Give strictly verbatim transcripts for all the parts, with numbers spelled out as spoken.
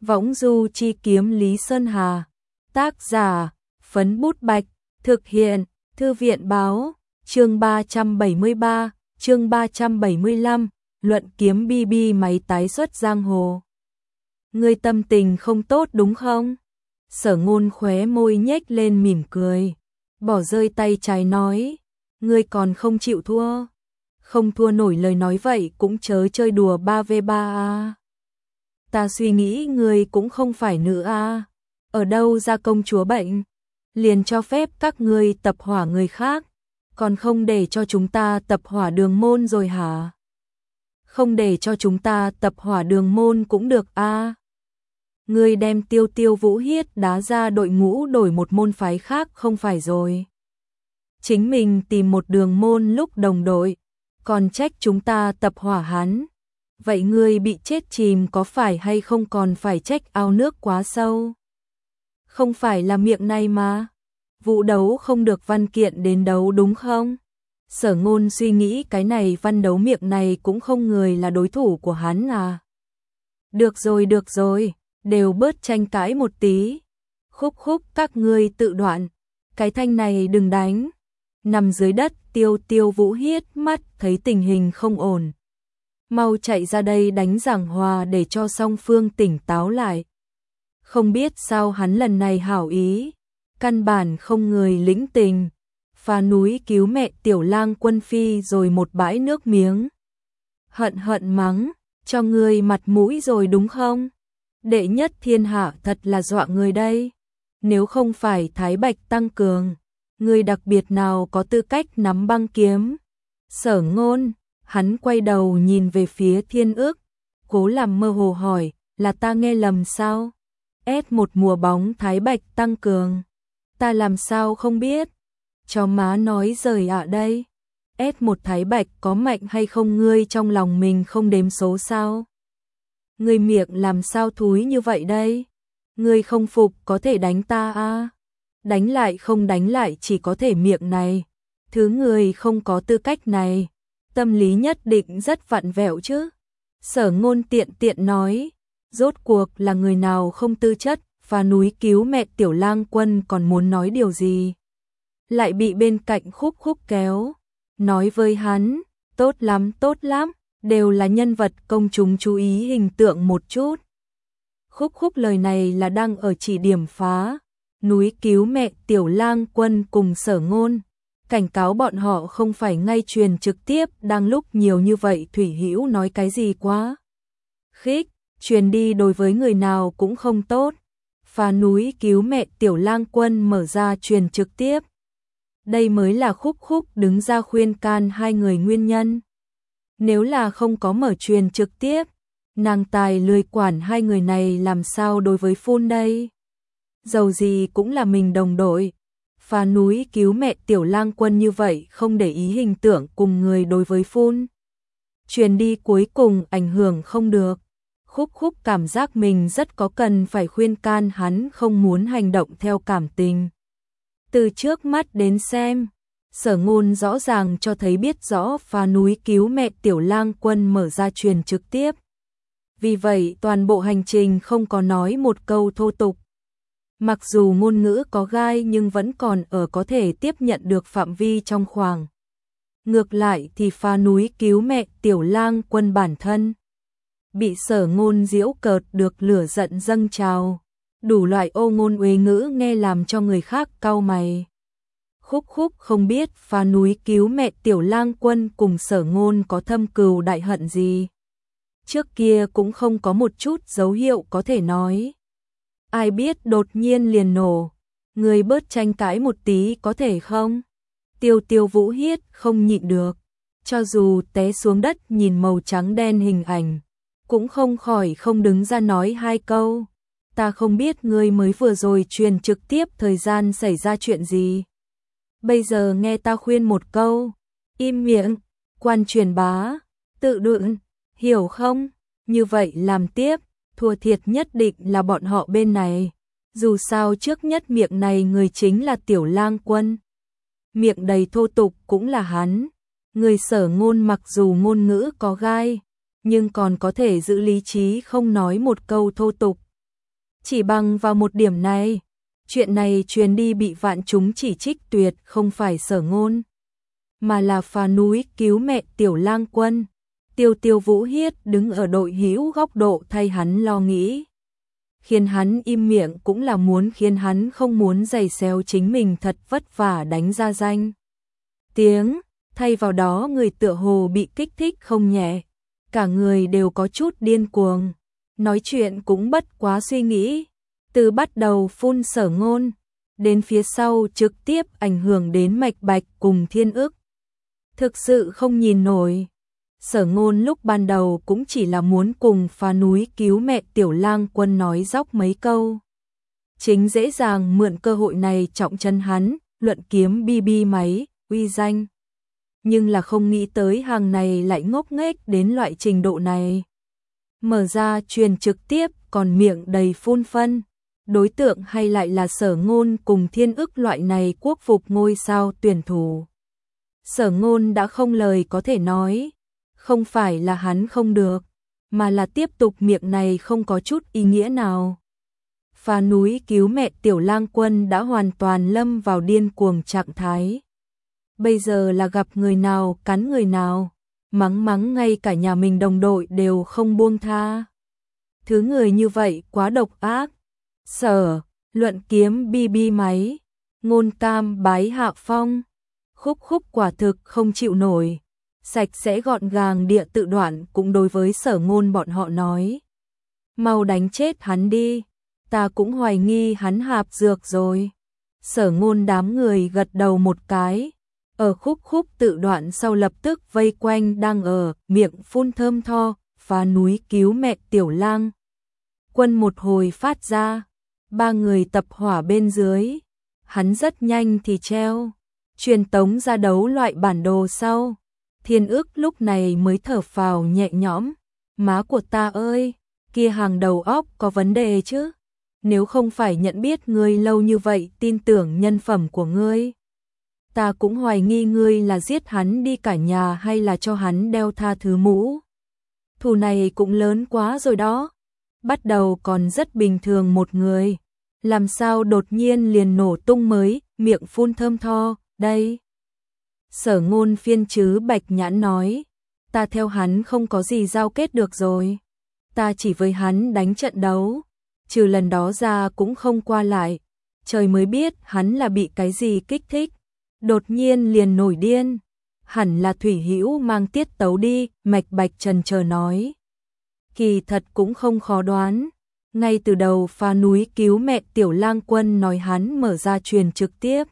Võng du chi kiếm Lý Sơn Hà. Tác giả, Phấn Bút Bạch. Thực hiện, Thư viện báo. Chương ba trăm bảy mươi ba, chương ba trăm bảy mươi lăm, luận kiếm bi bi máy tái xuất giang hồ. Ngươi tâm tình không tốt đúng không? Sở Ngôn khóe môi nhếch lên mỉm cười, bỏ rơi tay trái nói, ngươi còn không chịu thua. Không thua nổi lời nói vậy cũng chớ chơi đùa ba vs ba a. Ta suy nghĩ ngươi cũng không phải nữ a. Ở đâu ra công chúa bệnh, liền cho phép các ngươi tập hỏa người khác, còn không để cho chúng ta tập hỏa Đường Môn rồi hả? Không để cho chúng ta tập hỏa Đường Môn cũng được a. Ngươi đem Tiêu Tiêu Vũ Hiết đá ra đội ngũ đổi một môn phái khác không phải rồi. Chính mình tìm một đường môn lúc đồng đội, còn trách chúng ta tập hỏa hắn. Vậy ngươi bị chết chìm có phải hay không còn phải trách ao nước quá sâu? Không phải là miệng này mà. Vụ đấu không được văn kiện đến đấu đúng không? Sở Ngôn suy nghĩ cái này văn đấu miệng này cũng không người là đối thủ của hắn à. Được rồi được rồi, đều bớt tranh cãi một tí. Khúc khúc các ngươi tự đoạn, cái thanh này đừng đánh. Nằm dưới đất Tiêu Tiêu Vũ Hiết mắt thấy tình hình không ổn, mau chạy ra đây đánh giảng hòa để cho song phương tỉnh táo lại. Không biết sao hắn lần này hảo ý, căn bản không người lĩnh tình, phá núi cứu mẹ Tiểu Lang Quân phi rồi một bãi nước miếng. Hận hận mắng, cho ngươi mặt mũi rồi đúng không? Đệ nhất thiên hạ thật là dọa người đây. Nếu không phải Thái Bạch tăng cường, ngươi đặc biệt nào có tư cách nắm băng kiếm? Sở Ngôn, hắn quay đầu nhìn về phía Thiên Ức, cố làm mơ hồ hỏi, là ta nghe lầm sao? ét một mùa bóng Thái Bạch tăng cường, ta làm sao không biết? Cho má nói rời ạ đây. ét một Thái Bạch có mạnh hay không ngươi trong lòng mình không đếm số sao? Ngươi miệng làm sao thúi như vậy đây? Ngươi không phục có thể đánh ta a. Đánh lại không đánh lại chỉ có thể miệng này. Thứ người không có tư cách này, tâm lý nhất định rất vặn vẹo chứ. Sở Ngôn tiện tiện nói, rốt cuộc là người nào không tư chất, phá núi cứu mẹ Tiểu Lang Quân còn muốn nói điều gì. Lại bị bên cạnh Khúc Khúc kéo, nói với hắn, tốt lắm tốt lắm, đều là nhân vật công chúng chú ý hình tượng một chút. Khúc Khúc lời này là đang ở chỉ điểm phá núi cứu mẹ Tiểu Lang Quân cùng Sở Ngôn, cảnh cáo bọn họ không phải ngay truyền trực tiếp đang lúc nhiều như vậy Thủy Hữu nói cái gì quá khích, truyền đi đối với người nào cũng không tốt. Phá núi cứu mẹ Tiểu Lang Quân mở ra truyền trực tiếp. Đây mới là Khúc Khúc đứng ra khuyên can hai người nguyên nhân. Nếu là không có mở truyền trực tiếp, nàng tài lười quản hai người này làm sao đối với phun đây. Dầu gì cũng là mình đồng đội. Phá núi cứu mẹ Tiểu Lang Quân như vậy không để ý hình tượng cùng người đối với phun. Truyền đi cuối cùng ảnh hưởng không được. Khúc Khúc cảm giác mình rất có cần phải khuyên can hắn không muốn hành động theo cảm tình. Từ trước mắt đến xem, Sở Ngôn rõ ràng cho thấy biết rõ phá núi cứu mẹ Tiểu Lang Quân mở ra truyền trực tiếp. Vì vậy toàn bộ hành trình không có nói một câu thô tục. Mặc dù ngôn ngữ có gai nhưng vẫn còn ở có thể tiếp nhận được phạm vi trong khoảng. Ngược lại thì phá núi cứu mẹ Tiểu Lang Quân bản thân bị Sở Ngôn giễu cợt được lửa giận dâng trào, đủ loại ô ngôn uế ngữ nghe làm cho người khác cau mày. Khúc Khúc không biết phá núi cứu mẹ Tiểu Lang Quân cùng Sở Ngôn có thâm cừu đại hận gì. Trước kia cũng không có một chút dấu hiệu có thể nói. Ai biết đột nhiên liền nổ. Người bớt tranh cãi một tí có thể không? Tiêu Tiêu Vũ Hiết không nhịn được. Cho dù té xuống đất nhìn màu trắng đen hình ảnh, cũng không khỏi không đứng ra nói hai câu. Ta không biết ngươi mới vừa rồi truyền trực tiếp thời gian xảy ra chuyện gì. Bây giờ nghe ta khuyên một câu. Im miệng, quan truyền bá, tự đựng, hiểu không? Như vậy làm tiếp, thua thiệt nhất định là bọn họ bên này. Dù sao trước nhất miệng này người chính là Tiểu Lang Quân. Miệng đầy thô tục cũng là hắn. Người Sở Ngôn mặc dù ngôn ngữ có gai, nhưng còn có thể giữ lý trí không nói một câu thô tục. Chỉ bằng vào một điểm này, chuyện này truyền đi bị vạn chúng chỉ trích tuyệt không phải Sở Ngôn, mà là phá núi cứu mẹ Tiểu Lang Quân. Tiêu Tiêu Vũ Hiết đứng ở đội hữu góc độ thay hắn lo nghĩ. Khiến hắn im miệng cũng là muốn khiến hắn không muốn giày xéo chính mình thật vất vả đánh ra danh tiếng, thay vào đó người tựa hồ bị kích thích không nhẹ, cả người đều có chút điên cuồng, nói chuyện cũng bất quá suy nghĩ, từ bắt đầu phun Sở Ngôn, đến phía sau trực tiếp ảnh hưởng đến Mạch Bạch cùng Thiên Ức. Thực sự không nhìn nổi. Sở Ngôn lúc ban đầu cũng chỉ là muốn cùng phá núi cứu mẹ Tiểu Lang Quân nói dóc mấy câu. Chính dễ dàng mượn cơ hội này trọng chân hắn, luận kiếm bi bi máy, uy danh. Nhưng là không nghĩ tới hàng này lại ngốc nghếch đến loại trình độ này. Mở ra truyền trực tiếp còn miệng đầy phun phân. Đối tượng hay lại là Sở Ngôn cùng Thiên Ức loại này quốc phục ngôi sao tuyển thủ. Sở Ngôn đã không lời có thể nói. Không phải là hắn không được, mà là tiếp tục miệng này không có chút ý nghĩa nào. Phá núi cứu mẹ Tiểu Lang Quân đã hoàn toàn lâm vào điên cuồng trạng thái. Bây giờ là gặp người nào cắn người nào, mắng mắng ngay cả nhà mình đồng đội đều không buông tha. Thứ người như vậy quá độc ác. Sở, luận kiếm bi bi máy, Ngôn Tam bái hạ phong, Khúc Khúc quả thực không chịu nổi. Sạch sẽ gọn gàng địa tự đoạn cũng đối với Sở Ngôn bọn họ nói. Mau đánh chết hắn đi, ta cũng hoài nghi hắn hạp dược rồi. Sở Ngôn đám người gật đầu một cái, ở Khúc Khúc tự đoạn sau lập tức vây quanh đang ở miệng phun thơm tho, phá núi cứu mẹ Tiểu Lang Quân một hồi phát ra, ba người tập hỏa bên dưới, hắn rất nhanh thì treo, truyền tống ra đấu loại bản đồ sau. Thiên Ức lúc này mới thở phào nhẹ nhõm, má của ta ơi, kia hàng đầu óc có vấn đề chứ, nếu không phải nhận biết ngươi lâu như vậy tin tưởng nhân phẩm của ngươi. Ta cũng hoài nghi ngươi là giết hắn đi cả nhà hay là cho hắn đeo tha thứ mũ. Thù này cũng lớn quá rồi đó, bắt đầu còn rất bình thường một người, làm sao đột nhiên liền nổ tung mới, miệng phun thơm tho, đây. Sở Ngôn phiên chứ Bạch Nhãn nói, ta theo hắn không có gì giao kết được rồi. Ta chỉ với hắn đánh trận đấu, trừ lần đó ra cũng không qua lại. Trời mới biết hắn là bị cái gì kích thích, đột nhiên liền nổi điên. Hẳn là Thủy Hữu mang tiết tấu đi, Mạch Bạch trần chờ nói. Kỳ thật cũng không khó đoán. Ngay từ đầu phá núi cứu mẹ Tiểu Lang Quân nói hắn mở ra truyền trực tiếp.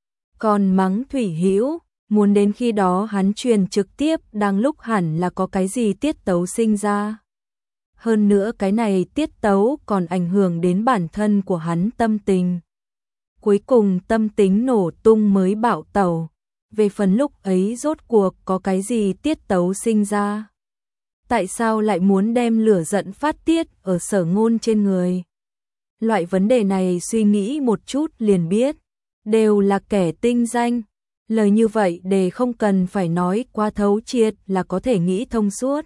Còn mắng Thủy Hữu, muốn đến khi đó hắn truyền trực tiếp đang lúc hẳn là có cái gì tiết tấu sinh ra. Hơn nữa cái này tiết tấu còn ảnh hưởng đến bản thân của hắn tâm tình. Cuối cùng tâm tính nổ tung mới bạo tẩu. Về phần lúc ấy rốt cuộc có cái gì tiết tấu sinh ra. Tại sao lại muốn đem lửa giận phát tiết ở Sở Ngôn trên người? Loại vấn đề này suy nghĩ một chút liền biết. Đều là kẻ tinh danh. Lời như vậy để không cần phải nói quá thấu triệt là có thể nghĩ thông suốt.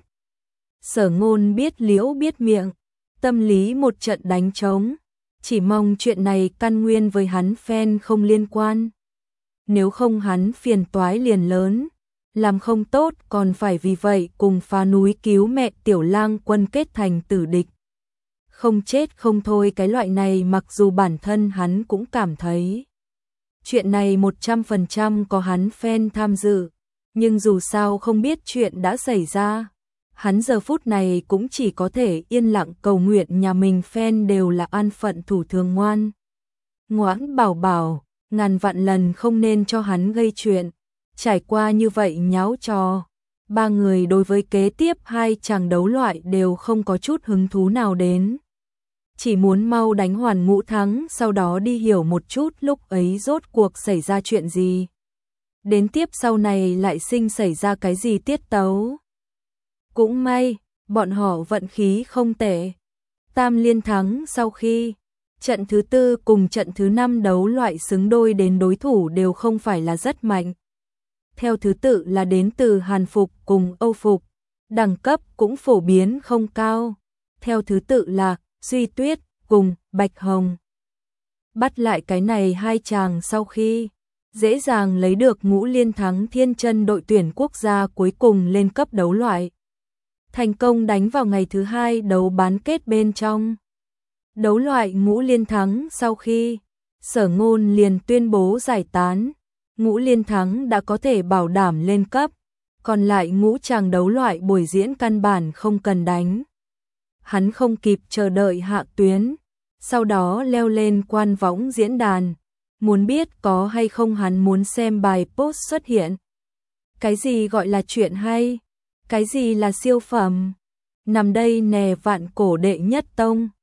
Sở Ngôn biết liễu biết miệng, tâm lý một trận đánh trống, chỉ mong chuyện này căn nguyên với hắn fan không liên quan. Nếu không hắn phiền toái liền lớn, làm không tốt còn phải vì vậy cùng phá núi cứu mẹ Tiểu Lang Quân kết thành tử địch. Không chết không thôi, cái loại này mặc dù bản thân hắn cũng cảm thấy chuyện này một trăm phần trăm có hắn fan tham dự, nhưng dù sao không biết chuyện đã xảy ra. Hắn giờ phút này cũng chỉ có thể yên lặng cầu nguyện nhà mình fan đều là an phận thủ thường ngoan. Ngoãn bảo bảo, ngàn vạn lần không nên cho hắn gây chuyện. Trải qua như vậy nháo trò, ba người đối với kế tiếp hai chàng đấu loại đều không có chút hứng thú nào đến. Chỉ muốn mau đánh hoàn ngũ thắng, sau đó đi hiểu một chút lúc ấy rốt cuộc xảy ra chuyện gì. Đến tiếp sau này lại sinh xảy ra cái gì tiết tấu. Cũng may, bọn họ vận khí không tệ. Tam liên thắng sau khi trận thứ tư cùng trận thứ năm đấu loại xứng đôi đến đối thủ đều không phải là rất mạnh. Theo thứ tự là đến từ Hàn phục cùng Âu phục, đẳng cấp cũng phổ biến không cao. Theo thứ tự là Duy Tuyết, cùng Bạch Hồng bắt lại cái này hai chàng sau khi dễ dàng lấy được Ngũ Liên thắng Thiên Chân đội tuyển quốc gia cuối cùng lên cấp đấu loại. Thành công đánh vào ngày thứ hai đấu bán kết bên trong. Đấu loại Ngũ Liên thắng sau khi Sở Ngôn liền tuyên bố giải tán, Ngũ Liên thắng đã có thể bảo đảm lên cấp, còn lại ngũ chàng đấu loại buổi diễn căn bản không cần đánh. Hắn không kịp chờ đợi hạ tuyến, sau đó leo lên quan võng diễn đàn, muốn biết có hay không hắn muốn xem bài post xuất hiện. Cái gì gọi là chuyện hay? Cái gì là siêu phẩm? Nằm đây nè vạn cổ đệ nhất tông.